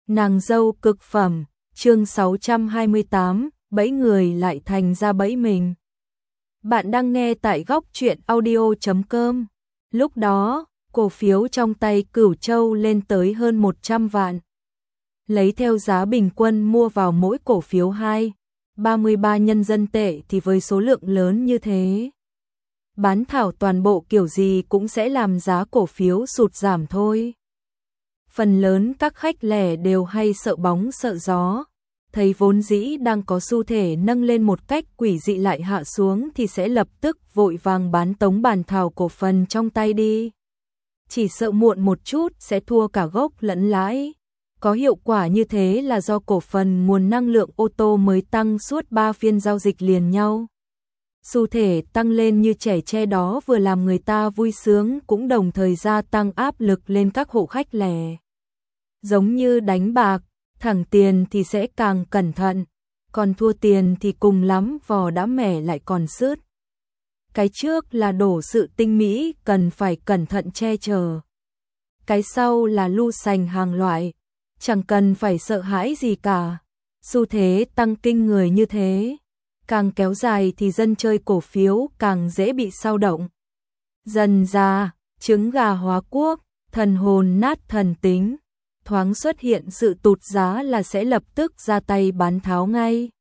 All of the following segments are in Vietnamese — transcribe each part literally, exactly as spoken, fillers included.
Nàng dâu cực phẩm, chương sáu trăm hai mươi tám, bẫy người lại thành ra bẫy mình. Bạn đang nghe tại góc truyện audio chấm com. Lúc đó, cổ phiếu trong tay Cửu Châu lên tới hơn một trăm vạn. Lấy theo giá bình quân mua vào mỗi cổ phiếu hai, ba mươi ba nhân dân tệ thì với số lượng lớn như thế, bán thảo toàn bộ kiểu gì cũng sẽ làm giá cổ phiếu sụt giảm thôi. Phần lớn các khách lẻ đều hay sợ bóng sợ gió, thấy vốn dĩ đang có xu thể nâng lên một cách quỷ dị lại hạ xuống thì sẽ lập tức vội vàng bán tống bản thảo cổ phần trong tay đi. Chỉ sợ muộn một chút sẽ thua cả gốc lẫn lãi. Có hiệu quả như thế là do cổ phần nguồn năng lượng ô tô mới tăng suốt ba phiên giao dịch liền nhau. Xu thể tăng lên như trẻ tre đó vừa làm người ta vui sướng cũng đồng thời gia tăng áp lực lên các hộ khách lẻ. Giống như đánh bạc, thẳng tiền thì sẽ càng cẩn thận, còn thua tiền thì cùng lắm vò đã mẻ lại còn sứt. Cái trước là đổ sự tinh mỹ cần phải cẩn thận che chở. Cái sau là lu sành hàng loại, chẳng cần phải sợ hãi gì cả. Xu thế tăng kinh người như thế, càng kéo dài thì dân chơi cổ phiếu càng dễ bị xao động. Dần ra, trứng gà hóa quốc, thần hồn nát thần tính, thoáng xuất hiện sự tụt giá là sẽ lập tức ra tay bán tháo ngay.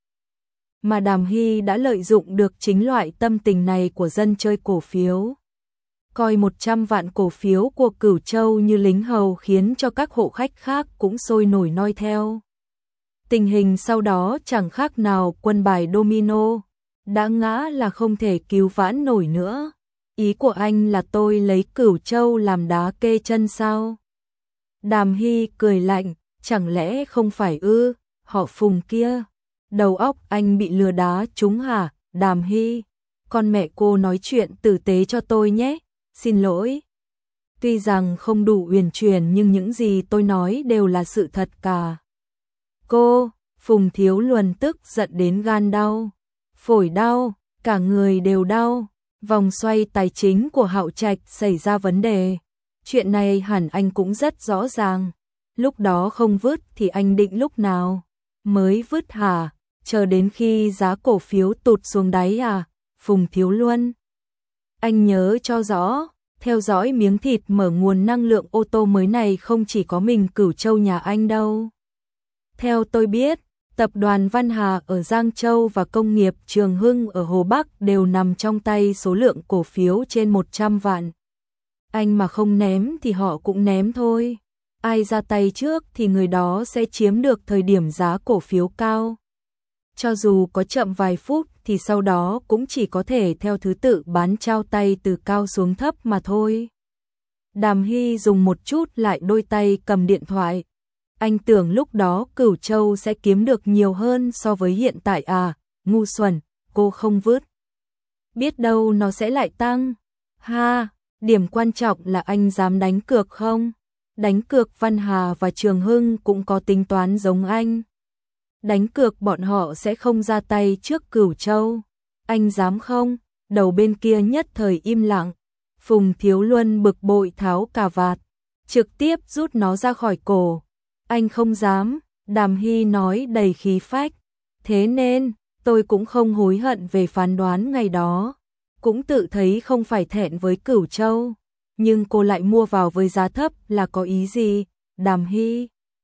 Mà Đàm Hy đã lợi dụng được chính loại tâm tình này của dân chơi cổ phiếu. Coi một trăm vạn cổ phiếu của Cửu Châu như lính hầu khiến cho các hộ khách khác cũng sôi nổi noi theo. Tình hình sau đó chẳng khác nào quân bài domino, đã ngã là không thể cứu vãn nổi nữa. Ý của anh là tôi lấy Cửu Châu làm đá kê chân sao? Đàm Hy cười lạnh, chẳng lẽ không phải ư, họ Phùng kia. Đầu óc anh bị lừa đá trúng hả? Đàm Hy, con mẹ cô nói chuyện tử tế cho tôi nhé, xin lỗi. Tuy rằng không đủ uyển chuyển nhưng những gì tôi nói đều là sự thật cả. Cô, Phùng Thiếu Luân tức giận đến gan đau, phổi đau, cả người đều đau. Vòng xoay tài chính của Hạo Trạch xảy ra vấn đề. Chuyện này hẳn anh cũng rất rõ ràng. Lúc đó không vứt thì anh định lúc nào mới vứt hả? Chờ đến khi giá cổ phiếu tụt xuống đáy à? Phùng Thiếu Luân, anh nhớ cho rõ, theo dõi miếng thịt mở nguồn năng lượng ô tô mới này không chỉ có mình Cửu Châu nhà anh đâu. Theo tôi biết, tập đoàn Văn Hà ở Giang Châu và công nghiệp Trường Hưng ở Hồ Bắc đều nằm trong tay số lượng cổ phiếu trên một trăm vạn. Anh mà không ném thì họ cũng ném thôi. Ai ra tay trước thì người đó sẽ chiếm được thời điểm giá cổ phiếu cao. Cho dù có chậm vài phút thì sau đó cũng chỉ có thể theo thứ tự bán trao tay từ cao xuống thấp mà thôi. Đàm Hy dùng một chút lại đôi tay cầm điện thoại. Anh tưởng lúc đó Cửu Châu sẽ kiếm được nhiều hơn so với hiện tại à? Ngu xuẩn, cô không vứt. Biết đâu nó sẽ lại tăng. Ha, điểm quan trọng là anh dám đánh cược không? Đánh cược Văn Hà và Trường Hưng cũng có tính toán giống anh. Đánh cược bọn họ sẽ không ra tay trước Cửu Châu. Anh dám không? Đầu bên kia nhất thời im lặng. Phùng Thiếu Luân bực bội tháo cà vạt, trực tiếp rút nó ra khỏi cổ. Anh không dám, Đàm Hy nói đầy khí phách. Thế nên, tôi cũng không hối hận về phán đoán ngày đó. Cũng tự thấy không phải thẹn với Cửu Châu. Nhưng cô lại mua vào với giá thấp là có ý gì? Đàm Hy.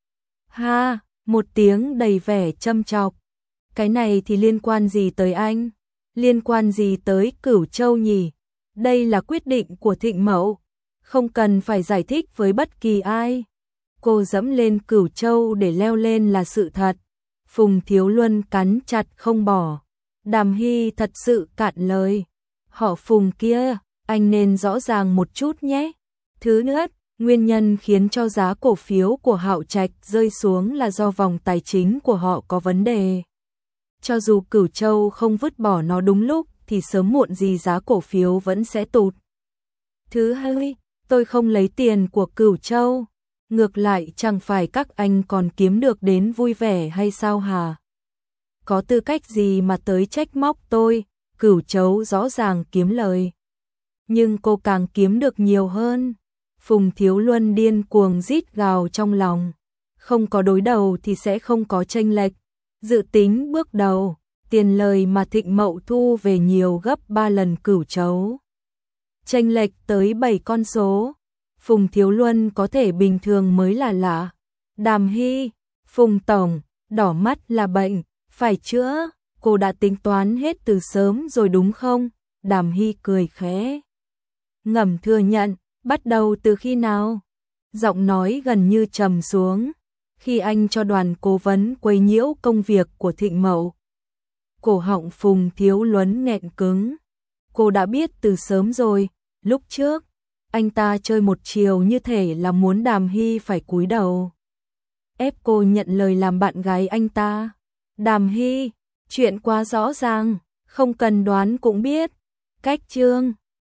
Ha, một tiếng đầy vẻ châm chọc. Cái này thì liên quan gì tới anh? Liên quan gì tới Cửu Châu nhỉ? Đây là quyết định của Thịnh Mậu. Không cần phải giải thích với bất kỳ ai. Cô dẫm lên Cửu Châu để leo lên là sự thật. Phùng Thiếu Luân cắn chặt không bỏ. Đàm Hy thật sự cạn lời. Họ Phùng kia, anh nên rõ ràng một chút nhé. Thứ nữa, nguyên nhân khiến cho giá cổ phiếu của Hạo Trạch rơi xuống là do vòng tài chính của họ có vấn đề. Cho dù Cửu Châu không vứt bỏ nó đúng lúc thì sớm muộn gì giá cổ phiếu vẫn sẽ tụt. Thứ hai, tôi không lấy tiền của Cửu Châu. Ngược lại chẳng phải các anh còn kiếm được đến vui vẻ hay sao hả? Có tư cách gì mà tới trách móc tôi? Cửu Châu rõ ràng kiếm lời. Nhưng cô càng kiếm được nhiều hơn. Phùng Thiếu Luân điên cuồng rít gào trong lòng. không có đối đầu thì sẽ không có chênh lệch. Dự tính bước đầu, tiền lời mà Thịnh Mậu thu về nhiều gấp ba lần Cửu Chấu. Chênh lệch tới bảy con số. Phùng Thiếu Luân có thể bình thường mới là lạ. Đàm Hy, Phùng Tổng, đỏ mắt là bệnh, phải chữa, cô đã tính toán hết từ sớm rồi đúng không? Đàm Hy cười khẽ. Ngầm thừa nhận, bắt đầu từ khi nào? Giọng nói gần như trầm xuống, khi anh cho đoàn cố vấn quấy nhiễu công việc của Thịnh Mậu. Cổ họng Phùng Thiếu Luân nghẹn cứng. Cô đã biết từ sớm rồi, lúc trước, anh ta chơi một chiều như thể là muốn Đàm Hy phải cúi đầu. Ép cô nhận lời làm bạn gái anh ta. Đàm Hy, chuyện quá rõ ràng, không cần đoán cũng biết. Cách chương